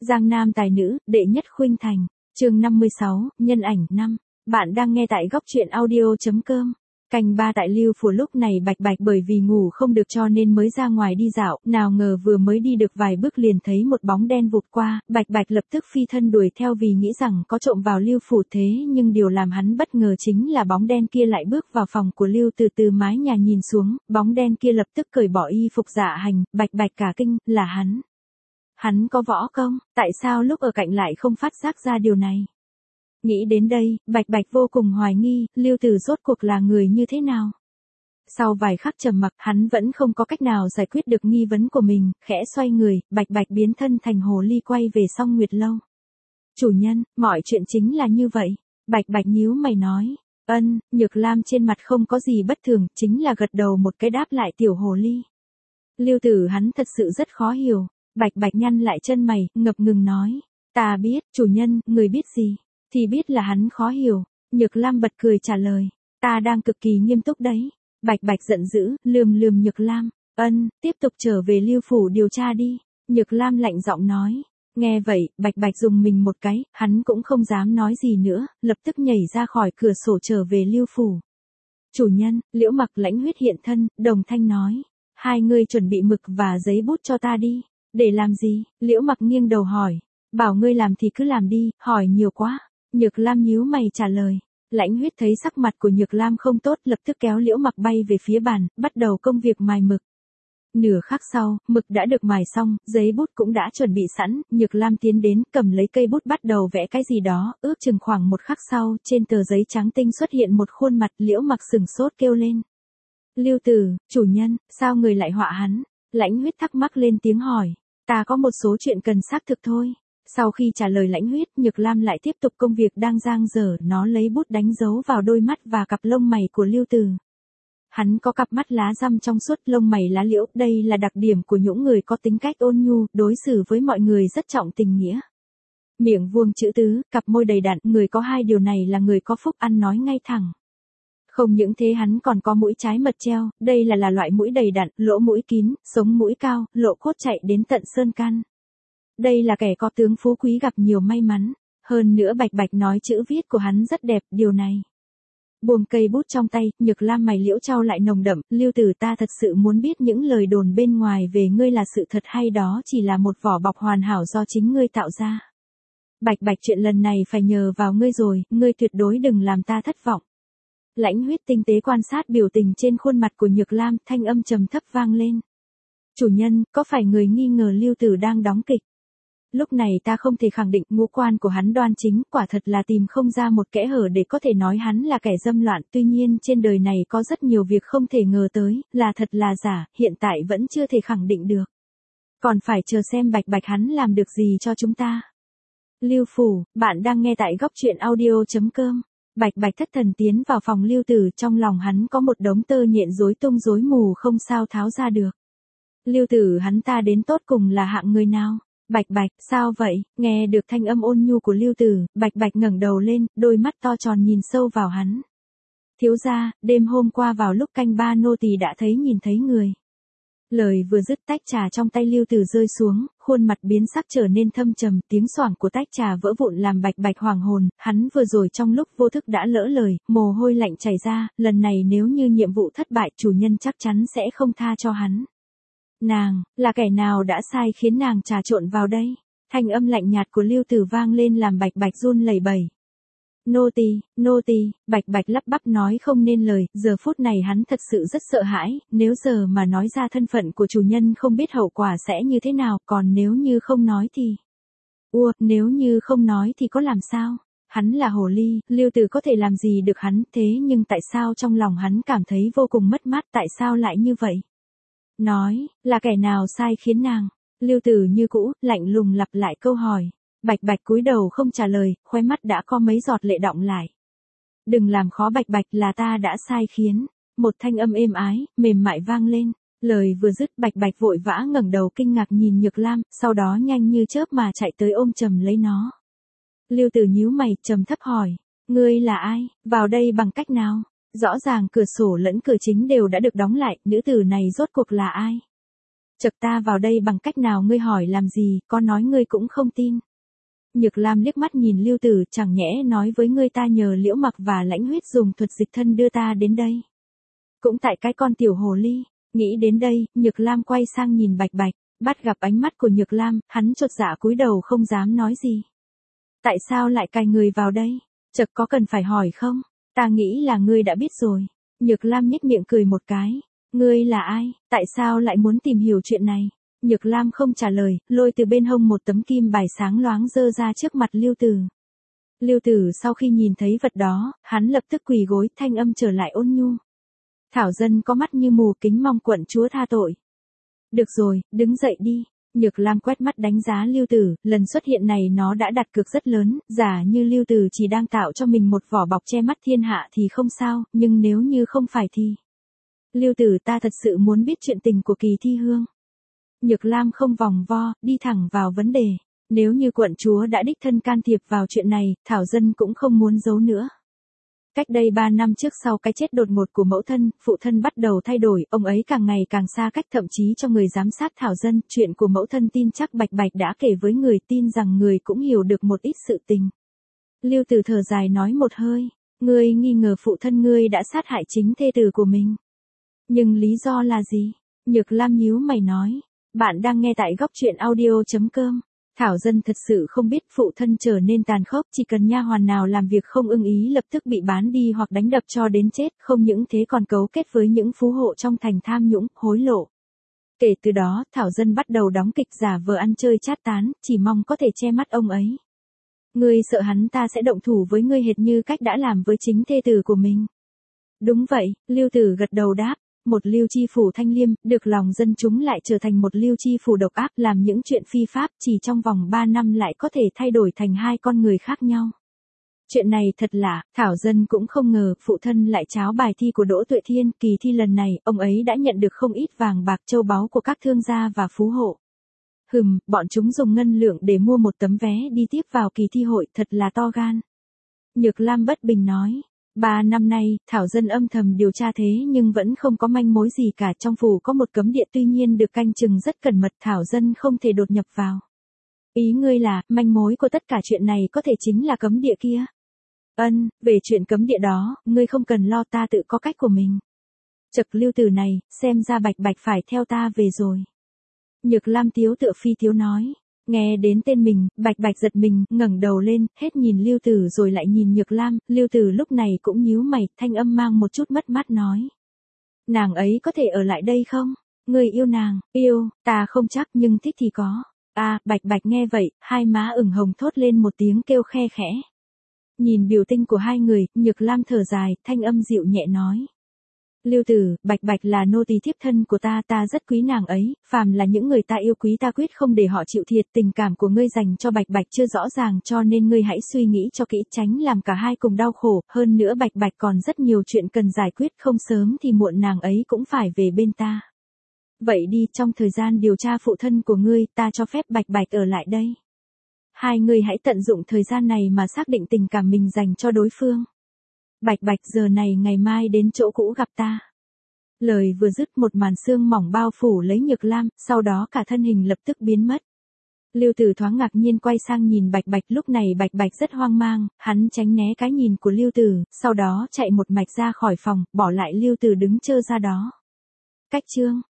Giang Nam tài nữ, đệ nhất khuynh thành. Chương 56, nhân ảnh 5. Bạn đang nghe tại góc truyện audio.com. Canh ba tại Lưu Phủ lúc này Bạch Bạch bởi vì ngủ không được cho nên mới ra ngoài đi dạo, nào ngờ vừa mới đi được vài bước liền thấy một bóng đen vụt qua, Bạch Bạch lập tức phi thân đuổi theo vì nghĩ rằng có trộm vào Lưu Phủ thế nhưng điều làm hắn bất ngờ chính là bóng đen kia lại bước vào phòng của Lưu từ mái nhà nhìn xuống, bóng đen kia lập tức cởi bỏ y phục dạ hành, Bạch Bạch cả kinh, là hắn. Hắn có võ công, tại sao lúc ở cạnh lại không phát giác ra điều này? Nghĩ đến đây, Bạch Bạch vô cùng hoài nghi, Lưu Tử rốt cuộc là người như thế nào? Sau vài khắc trầm mặc, hắn vẫn không có cách nào giải quyết được nghi vấn của mình, khẽ xoay người, Bạch Bạch biến thân thành hồ ly quay về Song Nguyệt Lâu. Chủ nhân, mọi chuyện chính là như vậy. Bạch Bạch nhíu mày nói. Nhược Lam trên mặt không có gì bất thường, chính là gật đầu một cái đáp lại tiểu hồ ly. Lưu Tử hắn thật sự rất khó hiểu. Bạch Bạch nhăn lại chân mày, ngập ngừng nói. Ta biết, chủ nhân, người biết gì? Thì biết là hắn khó hiểu. Nhược Lam bật cười trả lời. Ta đang cực kỳ nghiêm túc đấy. Bạch Bạch giận dữ, lườm Nhược Lam. Tiếp tục trở về Lưu Phủ điều tra đi. Nhược Lam lạnh giọng nói. Nghe vậy, Bạch Bạch dùng mình một cái, hắn cũng không dám nói gì nữa, lập tức nhảy ra khỏi cửa sổ trở về Lưu Phủ. Chủ nhân, Liễu Mặc Lãnh Huyết hiện thân, đồng thanh nói. Hai người chuẩn bị mực và giấy bút cho ta đi. Để làm gì? Liễu Mặc nghiêng đầu hỏi. Bảo ngươi làm thì cứ làm đi, hỏi nhiều quá. Nhược Lam nhíu mày trả lời. Lãnh Huyết thấy sắc mặt của Nhược Lam không tốt, lập tức kéo Liễu Mặc bay về phía bàn, bắt đầu công việc mài mực. Nửa khắc sau, mực đã được mài xong, giấy bút cũng đã chuẩn bị sẵn, Nhược Lam tiến đến, cầm lấy cây bút bắt đầu vẽ cái gì đó, ước chừng khoảng một khắc sau, trên tờ giấy trắng tinh xuất hiện một khuôn mặt, Liễu Mặc sừng sốt kêu lên. Lưu Tử, chủ nhân, sao người lại họa hắn? Lãnh Huyết thắc mắc lên tiếng hỏi. Ta có một số chuyện cần xác thực thôi. Sau khi trả lời Lãnh Huyết, Nhược Lam lại tiếp tục công việc đang dang dở, nó lấy bút đánh dấu vào đôi mắt và cặp lông mày của Lưu Tử. Hắn có cặp mắt lá răm trong suốt, lông mày lá liễu, đây là đặc điểm của những người có tính cách ôn nhu, đối xử với mọi người rất trọng tình nghĩa. Miệng vuông chữ tứ, cặp môi đầy đặn, người có hai điều này là người có phúc, ăn nói ngay thẳng. Không những thế hắn còn có mũi trái mật treo, đây là loại mũi đầy đặn, lỗ mũi kín, sống mũi cao, lộ cốt chạy đến tận sơn can. Đây là kẻ có tướng phú quý gặp nhiều may mắn. Hơn nữa Bạch Bạch nói chữ viết của hắn rất đẹp, điều này. Buông cây bút trong tay, Nhược Lam mày liễu trao lại nồng đậm, Lưu Tử ta thật sự muốn biết những lời đồn bên ngoài về ngươi là sự thật hay đó chỉ là một vỏ bọc hoàn hảo do chính ngươi tạo ra. Bạch Bạch chuyện lần này phải nhờ vào ngươi rồi, ngươi tuyệt đối đừng làm ta thất vọng. Lãnh Huyết tinh tế quan sát biểu tình trên khuôn mặt của Nhược Lam, thanh âm trầm thấp vang lên. Chủ nhân, có phải người nghi ngờ Lưu Tử đang đóng kịch? Lúc này ta không thể khẳng định ngũ quan của hắn đoan chính, quả thật là tìm không ra một kẽ hở để có thể nói hắn là kẻ dâm loạn, tuy nhiên trên đời này có rất nhiều việc không thể ngờ tới, là thật là giả, hiện tại vẫn chưa thể khẳng định được. Còn phải chờ xem Bạch Bạch hắn làm được gì cho chúng ta. Lưu Phủ, bạn đang nghe tại góc truyện audio.com. Bạch Bạch thất thần tiến vào phòng Lưu Tử, trong lòng hắn có một đống tơ nhện rối tung rối mù không sao tháo ra được. Lưu Tử hắn ta đến tột cùng là hạng người nào? Bạch Bạch, sao vậy? Nghe được thanh âm ôn nhu của Lưu Tử, Bạch Bạch ngẩng đầu lên, đôi mắt to tròn nhìn sâu vào hắn. Thiếu gia, đêm hôm qua vào lúc canh ba nô tỳ đã nhìn thấy người. Lời vừa dứt tách trà trong tay Lưu Tử rơi xuống, khuôn mặt biến sắc trở nên thâm trầm, tiếng xoảng của tách trà vỡ vụn làm Bạch Bạch hoàng hồn, hắn vừa rồi trong lúc vô thức đã lỡ lời, mồ hôi lạnh chảy ra, lần này nếu như nhiệm vụ thất bại chủ nhân chắc chắn sẽ không tha cho hắn. Nàng, là kẻ nào đã sai khiến nàng trà trộn vào đây? Thanh âm lạnh nhạt của Lưu Tử vang lên làm Bạch Bạch run lẩy bẩy. Nô tỳ, Bạch Bạch lắp bắp nói không nên lời, giờ phút này hắn thật sự rất sợ hãi, nếu giờ mà nói ra thân phận của chủ nhân không biết hậu quả sẽ như thế nào, còn nếu như không nói thì... nếu như không nói thì có làm sao? Hắn là hồ ly, Lưu Tử có thể làm gì được hắn, thế nhưng tại sao trong lòng hắn cảm thấy vô cùng mất mát, tại sao lại như vậy? Nói, là kẻ nào sai khiến nàng? Lưu Tử như cũ, lạnh lùng lặp lại câu hỏi. Bạch Bạch cúi đầu không trả lời, khóe mắt đã có mấy giọt lệ đọng lại. Đừng làm khó Bạch Bạch, là ta đã sai khiến. Một thanh âm êm ái, mềm mại vang lên. Lời vừa dứt Bạch Bạch vội vã ngẩng đầu kinh ngạc nhìn Nhược Lam, sau đó nhanh như chớp mà chạy tới ôm chầm lấy nó. Lưu Tử nhíu mày, trầm thấp hỏi. Ngươi là ai? Vào đây bằng cách nào? Rõ ràng cửa sổ lẫn cửa chính đều đã được đóng lại, nữ tử này rốt cuộc là ai? Chợt ta vào đây bằng cách nào ngươi hỏi làm gì, có nói ngươi cũng không tin. Nhược Lam liếc mắt nhìn Lưu Tử, chẳng nhẽ nói với ngươi ta nhờ Liễu Mặc và Lãnh Huyết dùng thuật dịch thân đưa ta đến đây. Cũng tại cái con tiểu hồ ly. Nghĩ đến đây, Nhược Lam quay sang nhìn Bạch Bạch, bắt gặp ánh mắt của Nhược Lam, hắn chột dạ cúi đầu không dám nói gì. Tại sao lại cài người vào đây? Chợt có cần phải hỏi không? Ta nghĩ là ngươi đã biết rồi. Nhược Lam nhếch miệng cười một cái. Ngươi là ai? Tại sao lại muốn tìm hiểu chuyện này? Nhược Lam không trả lời, lôi từ bên hông một tấm kim bài sáng loáng giơ ra trước mặt Lưu Tử. Lưu Tử sau khi nhìn thấy vật đó, hắn lập tức quỳ gối, thanh âm trở lại ôn nhu. Thảo dân có mắt như mù, kính mong quận chúa tha tội. Được rồi, đứng dậy đi. Nhược Lam quét mắt đánh giá Lưu Tử, lần xuất hiện này nó đã đặt cược rất lớn, giả như Lưu Tử chỉ đang tạo cho mình một vỏ bọc che mắt thiên hạ thì không sao, nhưng nếu như không phải thì... Lưu Tử, ta thật sự muốn biết chuyện tình của Kỳ Thi Hương. Nhược Lam không vòng vo, đi thẳng vào vấn đề. Nếu như quận chúa đã đích thân can thiệp vào chuyện này, Thảo dân cũng không muốn giấu nữa. Cách đây 3 năm trước, sau cái chết đột ngột của mẫu thân, phụ thân bắt đầu thay đổi, ông ấy càng ngày càng xa cách, thậm chí cho người giám sát Thảo dân. Chuyện của mẫu thân tin chắc Bạch Bạch đã kể với người, tin rằng người cũng hiểu được một ít sự tình. Lưu Tử thở dài nói một hơi. Ngươi nghi ngờ phụ thân ngươi đã sát hại chính thê tử của mình. Nhưng lý do là gì? Nhược Lam nhíu mày nói. Bạn đang nghe tại góc truyện audio.com. Thảo dân thật sự không biết, phụ thân trở nên tàn khốc, chỉ cần nha hoàn nào làm việc không ưng ý lập tức bị bán đi hoặc đánh đập cho đến chết, không những thế còn cấu kết với những phú hộ trong thành tham nhũng, hối lộ. Kể từ đó, Thảo dân bắt đầu đóng kịch giả vờ ăn chơi chát tán, chỉ mong có thể che mắt ông ấy. Ngươi sợ hắn ta sẽ động thủ với ngươi hệt như cách đã làm với chính thê tử của mình. Đúng vậy, Lưu Tử gật đầu đáp. Một Lưu Chi phủ thanh liêm, được lòng dân chúng lại trở thành một Lưu Chi phủ độc ác, làm những chuyện phi pháp, chỉ trong vòng 3 năm lại có thể thay đổi thành hai con người khác nhau. Chuyện này thật lạ, Thảo dân cũng không ngờ, phụ thân lại tráo bài thi của Đỗ Tuệ Thiên, kỳ thi lần này, ông ấy đã nhận được không ít vàng bạc châu báu của các thương gia và phú hộ. Bọn chúng dùng ngân lượng để mua một tấm vé đi tiếp vào kỳ thi hội, thật là to gan. Nhược Lam bất bình nói. 3 năm nay, Thảo dân âm thầm điều tra thế nhưng vẫn không có manh mối gì cả, trong phủ có một cấm địa tuy nhiên được canh chừng rất cẩn mật, Thảo dân không thể đột nhập vào. Ý ngươi là, manh mối của tất cả chuyện này có thể chính là cấm địa kia? Về chuyện cấm địa đó, ngươi không cần lo, ta tự có cách của mình. Chậc Lưu Tử này, xem ra Bạch Bạch phải theo ta về rồi. Nhược Lam tiếu tựa phi tiếu nói. Nghe đến tên mình, Bạch Bạch giật mình, ngẩng đầu lên, hết nhìn Lưu Tử rồi lại nhìn Nhược Lam, Lưu Tử lúc này cũng nhíu mày, thanh âm mang một chút mất mát nói. Nàng ấy có thể ở lại đây không? Ngươi yêu nàng, yêu, ta không chắc nhưng thích thì có. Bạch Bạch nghe vậy, hai má ửng hồng thốt lên một tiếng kêu khe khẽ. Nhìn biểu tình của hai người, Nhược Lam thở dài, thanh âm dịu nhẹ nói. Lưu Tử, Bạch Bạch là nô tỳ thiếp thân của ta, ta rất quý nàng ấy, phàm là những người ta yêu quý ta quyết không để họ chịu thiệt, tình cảm của ngươi dành cho Bạch Bạch chưa rõ ràng cho nên ngươi hãy suy nghĩ cho kỹ, tránh làm cả hai cùng đau khổ, hơn nữa Bạch Bạch còn rất nhiều chuyện cần giải quyết, không sớm thì muộn nàng ấy cũng phải về bên ta. Vậy đi, trong thời gian điều tra phụ thân của ngươi, ta cho phép Bạch Bạch ở lại đây. Hai người hãy tận dụng thời gian này mà xác định tình cảm mình dành cho đối phương. Bạch Bạch giờ này ngày mai đến chỗ cũ gặp ta. Lời vừa dứt một màn sương mỏng bao phủ lấy Nhược Lam, sau đó cả thân hình lập tức biến mất. Lưu Tử thoáng ngạc nhiên quay sang nhìn Bạch Bạch, lúc này Bạch Bạch rất hoang mang, hắn tránh né cái nhìn của Lưu Tử, sau đó chạy một mạch ra khỏi phòng, bỏ lại Lưu Tử đứng trơ ra đó. Cách chương